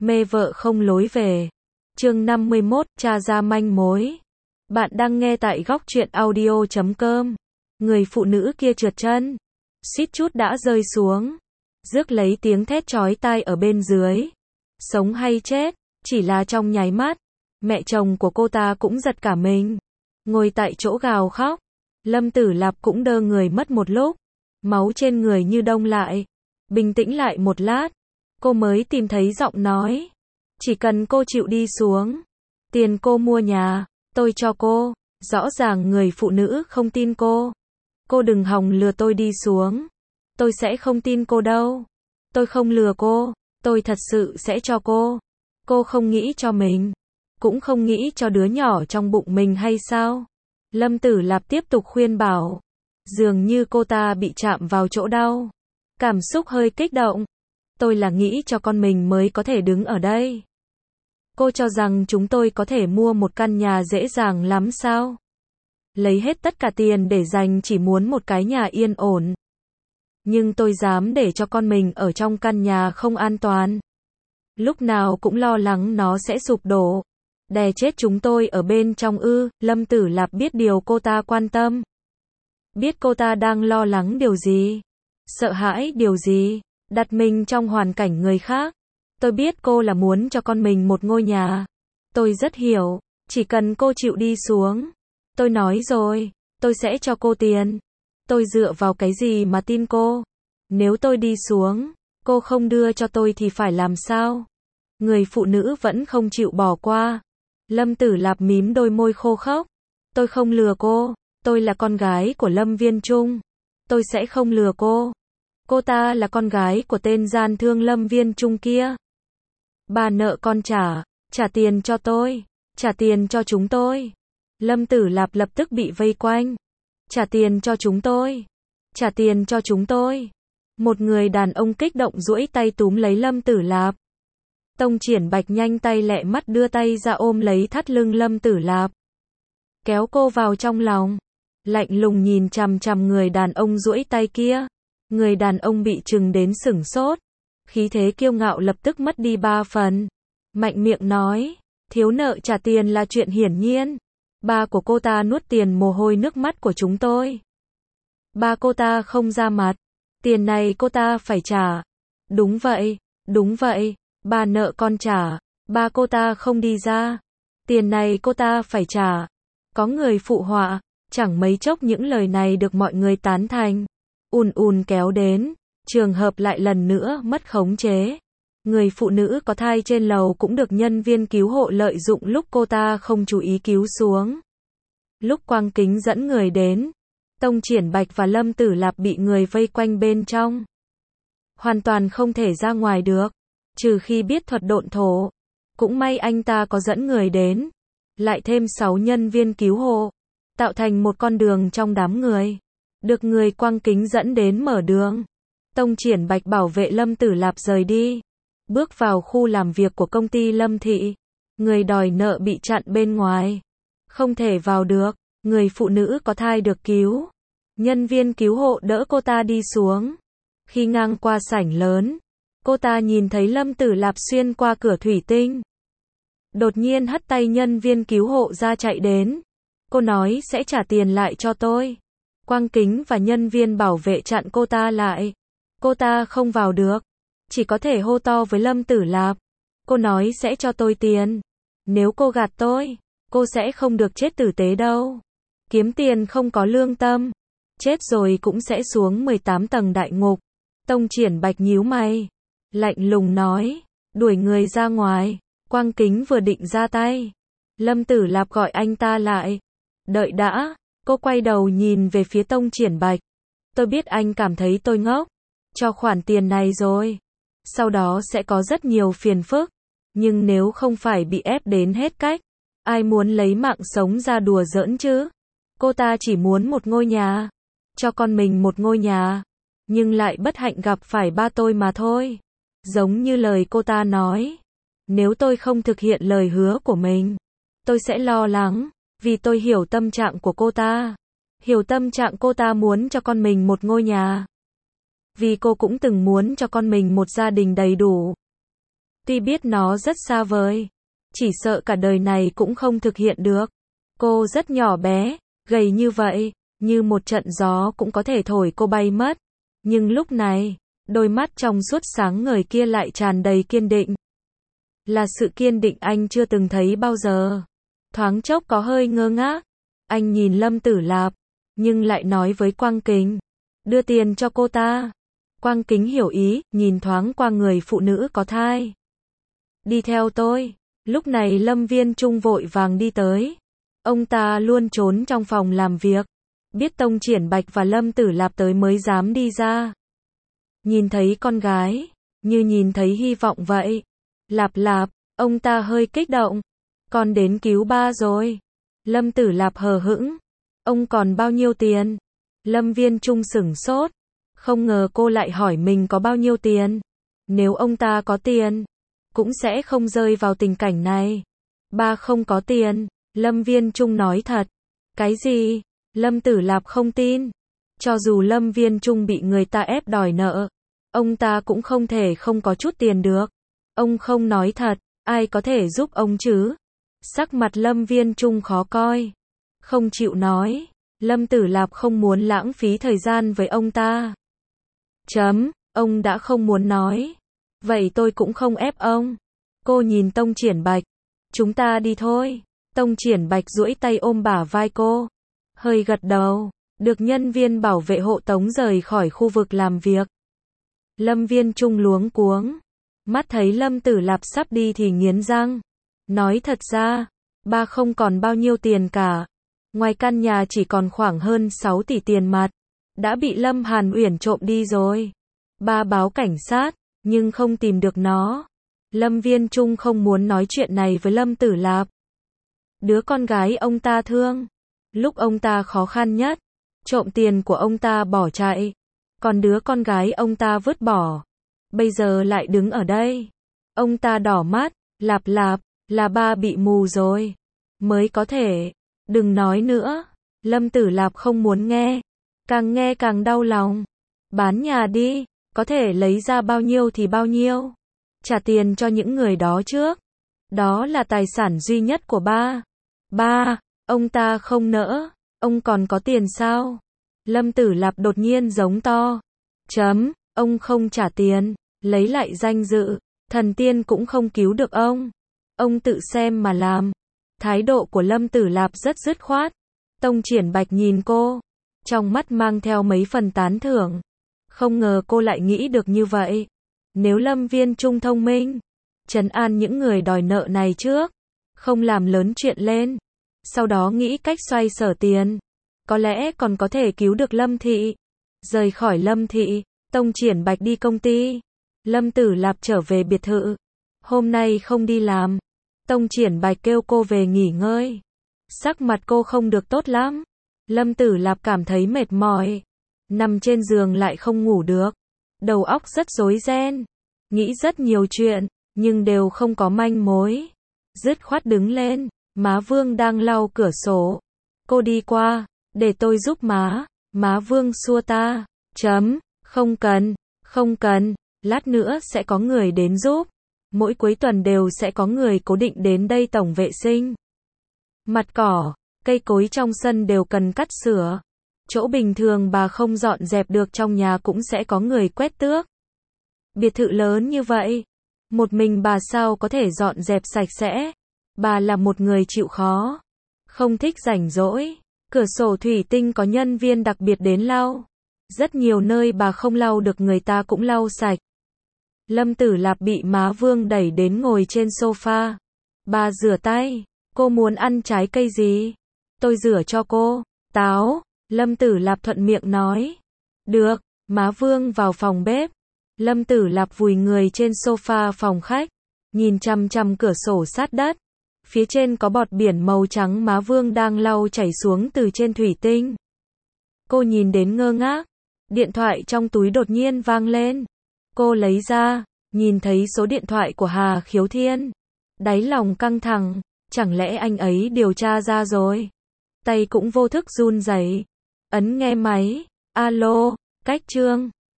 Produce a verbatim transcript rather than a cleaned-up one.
Mê vợ không lối về. Chương năm mươi mốt, tra ra manh mối. Bạn đang nghe tại góc truyện audio chấm com. Người phụ nữ kia trượt chân, suýt chút đã rơi xuống, rước lấy tiếng thét chói tai ở bên dưới. Sống hay chết, chỉ là trong nháy mắt, mẹ chồng của cô ta cũng giật cả mình, ngồi tại chỗ gào khóc. Lâm Tử Lạp cũng đơ người mất một lúc, máu trên người như đông lại. Bình tĩnh lại một lát, cô mới tìm thấy giọng nói. Chỉ cần cô chịu đi xuống, tiền cô mua nhà, tôi cho cô. Rõ ràng người phụ nữ không tin cô. Cô đừng hòng lừa tôi đi xuống. Tôi sẽ không tin cô đâu. Tôi không lừa cô, tôi thật sự sẽ cho cô. Cô không nghĩ cho mình, cũng không nghĩ cho đứa nhỏ trong bụng mình hay sao? Lâm Tử Lạp tiếp tục khuyên bảo. Dường như cô ta bị chạm vào chỗ đau, cảm xúc hơi kích động. Tôi là nghĩ cho con mình mới có thể đứng ở đây. Cô cho rằng chúng tôi có thể mua một căn nhà dễ dàng lắm sao? Lấy hết tất cả tiền để dành chỉ muốn một cái nhà yên ổn. Nhưng tôi dám để cho con mình ở trong căn nhà không an toàn. Lúc nào cũng lo lắng nó sẽ sụp đổ, đè chết chúng tôi ở bên trong ư? Lâm Tử Lạp biết điều cô ta quan tâm. Biết cô ta đang lo lắng điều gì, sợ hãi điều gì, đặt mình trong hoàn cảnh người khác. Tôi biết cô là muốn cho con mình một ngôi nhà. Tôi rất hiểu, chỉ cần cô chịu đi xuống. Tôi nói rồi, tôi sẽ cho cô tiền. Tôi dựa vào cái gì mà tin cô? Nếu tôi đi xuống, cô không đưa cho tôi thì phải làm sao? Người phụ nữ vẫn không chịu bỏ qua. Lâm Tử Lạp mím đôi môi khô khốc. Tôi không lừa cô, tôi là con gái của Lâm Viên Trung. Tôi sẽ không lừa cô. Cô ta là con gái của tên gian thương Lâm Viên Trung kia. Bà nợ con trả, trả tiền cho tôi, trả tiền cho chúng tôi. Lâm Tử Lạp lập tức bị vây quanh. Trả tiền cho chúng tôi, trả tiền cho chúng tôi. Một người đàn ông kích động duỗi tay túm lấy Lâm Tử Lạp. Tông Triển Bạch nhanh tay lẹ mắt đưa tay ra ôm lấy thắt lưng Lâm Tử Lạp, kéo cô vào trong lòng, lạnh lùng nhìn chằm chằm người đàn ông duỗi tay kia. Người đàn ông bị trừng đến sửng sốt, khí thế kiêu ngạo lập tức mất đi ba phần. Mạnh miệng nói, thiếu nợ trả tiền là chuyện hiển nhiên. Ba của cô ta nuốt tiền mồ hôi nước mắt của chúng tôi. Ba cô ta không ra mặt, tiền này cô ta phải trả. Đúng vậy, đúng vậy, ba nợ con trả. Ba cô ta không đi ra, tiền này cô ta phải trả. Có người phụ họa, chẳng mấy chốc những lời này được mọi người tán thành. Ùn ùn kéo đến, trường hợp lại lần nữa mất khống chế. Người phụ nữ có thai trên lầu cũng được nhân viên cứu hộ lợi dụng lúc cô ta không chú ý cứu xuống. Lúc Quang Kính dẫn người đến, Tông Triển Bạch và Lâm Tử Lạp bị người vây quanh bên trong. Hoàn toàn không thể ra ngoài được, trừ khi biết thuật độn thổ. Cũng may anh ta có dẫn người đến, lại thêm sáu nhân viên cứu hộ, tạo thành một con đường trong đám người. Được người Quang Kính dẫn đến mở đường. Tông Triển Bạch bảo vệ Lâm Tử Lạp rời đi, bước vào khu làm việc của công ty Lâm Thị. Người đòi nợ bị chặn bên ngoài, không thể vào được. Người phụ nữ có thai được cứu. Nhân viên cứu hộ đỡ cô ta đi xuống. Khi ngang qua sảnh lớn, cô ta nhìn thấy Lâm Tử Lạp xuyên qua cửa thủy tinh. Đột nhiên hất tay nhân viên cứu hộ ra chạy đến. Cô nói sẽ trả tiền lại cho tôi. Quang Kính và nhân viên bảo vệ chặn cô ta lại. Cô ta không vào được, chỉ có thể hô to với Lâm Tử Lạp. Cô nói sẽ cho tôi tiền. Nếu cô gạt tôi, cô sẽ không được chết tử tế đâu. Kiếm tiền không có lương tâm, chết rồi cũng sẽ xuống mười tám tầng đại ngục. Tông Triển Bạch nhíu mày, lạnh lùng nói, đuổi người ra ngoài. Quang Kính vừa định ra tay, Lâm Tử Lạp gọi anh ta lại. Đợi đã. Cô quay đầu nhìn về phía Tông Triển Bạch. Tôi biết anh cảm thấy tôi ngốc, cho khoản tiền này rồi, sau đó sẽ có rất nhiều phiền phức. Nhưng nếu không phải bị ép đến hết cách, ai muốn lấy mạng sống ra đùa giỡn chứ? Cô ta chỉ muốn một ngôi nhà, cho con mình một ngôi nhà, nhưng lại bất hạnh gặp phải ba tôi mà thôi. Giống như lời cô ta nói, nếu tôi không thực hiện lời hứa của mình, tôi sẽ lo lắng. Vì tôi hiểu tâm trạng của cô ta. Hiểu tâm trạng cô ta muốn cho con mình một ngôi nhà. Vì cô cũng từng muốn cho con mình một gia đình đầy đủ. Tuy biết nó rất xa vời, chỉ sợ cả đời này cũng không thực hiện được. Cô rất nhỏ bé, gầy như vậy, như một trận gió cũng có thể thổi cô bay mất. Nhưng lúc này, đôi mắt trong suốt sáng ngời kia lại tràn đầy kiên định. Là sự kiên định anh chưa từng thấy bao giờ. Thoáng chốc có hơi ngơ ngác. Anh nhìn Lâm Tử Lạp, nhưng lại nói với Quang Kính, đưa tiền cho cô ta. Quang Kính hiểu ý, nhìn thoáng qua người phụ nữ có thai. Đi theo tôi. Lúc này Lâm Viên Trung vội vàng đi tới. Ông ta luôn trốn trong phòng làm việc. Biết Tông Triển Bạch và Lâm Tử Lạp tới mới dám đi ra. Nhìn thấy con gái, như nhìn thấy hy vọng vậy. Lạp Lạp, ông ta hơi kích động. Con đến cứu ba rồi. Lâm Tử Lạp hờ hững. Ông còn bao nhiêu tiền? Lâm Viên Trung sửng sốt. Không ngờ cô lại hỏi mình có bao nhiêu tiền. Nếu ông ta có tiền, cũng sẽ không rơi vào tình cảnh này. Ba không có tiền. Lâm Viên Trung nói thật. Cái gì? Lâm Tử Lạp không tin. Cho dù Lâm Viên Trung bị người ta ép đòi nợ, ông ta cũng không thể không có chút tiền được. Ông không nói thật, ai có thể giúp ông chứ? Sắc mặt Lâm Viên Trung khó coi. Không chịu nói. Lâm Tử Lạp không muốn lãng phí thời gian với ông ta. Chấm, ông đã không muốn nói. Vậy tôi cũng không ép ông. Cô nhìn Tông Triển Bạch. Chúng ta đi thôi. Tông Triển Bạch duỗi tay ôm bả vai cô. Hơi gật đầu. Được nhân viên bảo vệ hộ tống rời khỏi khu vực làm việc. Lâm Viên Trung luống cuống. Mắt thấy Lâm Tử Lạp sắp đi thì nghiến răng. Nói thật ra, ba không còn bao nhiêu tiền cả. Ngoài căn nhà chỉ còn khoảng hơn sáu tỷ tiền mặt. Đã bị Lâm Hàn Uyển trộm đi rồi. Ba báo cảnh sát, nhưng không tìm được nó. Lâm Viên Trung không muốn nói chuyện này với Lâm Tử Lạp. Đứa con gái ông ta thương. Lúc ông ta khó khăn nhất, trộm tiền của ông ta bỏ chạy. Còn đứa con gái ông ta vứt bỏ. Bây giờ lại đứng ở đây. Ông ta đỏ mắt. Lạp Lạp, là ba bị mù rồi. Mới có thể. Đừng nói nữa. Lâm Tử Lạp không muốn nghe. Càng nghe càng đau lòng. Bán nhà đi. Có thể lấy ra bao nhiêu thì bao nhiêu. Trả tiền cho những người đó trước. Đó là tài sản duy nhất của ba. Ba, ông ta không nỡ. Ông còn có tiền sao? Lâm Tử Lạp đột nhiên giống to. Chấm, ông không trả tiền. Lấy lại danh dự. Thần tiên cũng không cứu được ông. Ông tự xem mà làm. Thái độ của Lâm Tử Lạp rất dứt khoát. Tông Triển Bạch nhìn cô. Trong mắt mang theo mấy phần tán thưởng. Không ngờ cô lại nghĩ được như vậy. Nếu Lâm Viên Trung thông minh, trấn an những người đòi nợ này trước. Không làm lớn chuyện lên. Sau đó nghĩ cách xoay sở tiền. Có lẽ còn có thể cứu được Lâm Thị. Rời khỏi Lâm Thị, Tông Triển Bạch đi công ty. Lâm Tử Lạp trở về biệt thự. Hôm nay không đi làm. Tông Triển Bạch kêu cô về nghỉ ngơi. Sắc mặt cô không được tốt lắm. Lâm Tử Lạp cảm thấy mệt mỏi. Nằm trên giường lại không ngủ được. Đầu óc rất rối ren. Nghĩ rất nhiều chuyện, nhưng đều không có manh mối. Dứt khoát đứng lên. Má Vương đang lau cửa sổ. Cô đi qua. Để tôi giúp má. Má Vương xua ta. Chấm. Không cần. Không cần. Lát nữa sẽ có người đến giúp. Mỗi cuối tuần đều sẽ có người cố định đến đây tổng vệ sinh. Mặt cỏ, cây cối trong sân đều cần cắt sửa. Chỗ bình thường bà không dọn dẹp được trong nhà cũng sẽ có người quét tước. Biệt thự lớn như vậy, một mình bà sao có thể dọn dẹp sạch sẽ. Bà là một người chịu khó. Không thích rảnh rỗi. Cửa sổ thủy tinh có nhân viên đặc biệt đến lau. Rất nhiều nơi bà không lau được người ta cũng lau sạch. Lâm Tử Lạp bị má Vương đẩy đến ngồi trên sofa. Bà rửa tay. Cô muốn ăn trái cây gì? Tôi rửa cho cô. Táo. Lâm Tử Lạp thuận miệng nói. Được. Má Vương vào phòng bếp. Lâm Tử Lạp vùi người trên sofa phòng khách. Nhìn chằm chằm cửa sổ sát đất. Phía trên có bọt biển màu trắng má Vương đang lau chảy xuống từ trên thủy tinh. Cô nhìn đến ngơ ngác. Điện thoại trong túi đột nhiên vang lên. Cô lấy ra, nhìn thấy số điện thoại của Hà Khiếu Thiên. Đáy lòng căng thẳng, chẳng lẽ anh ấy điều tra ra rồi? Tay cũng vô thức run rẩy. Ấn nghe máy. Alo, Cách Trương.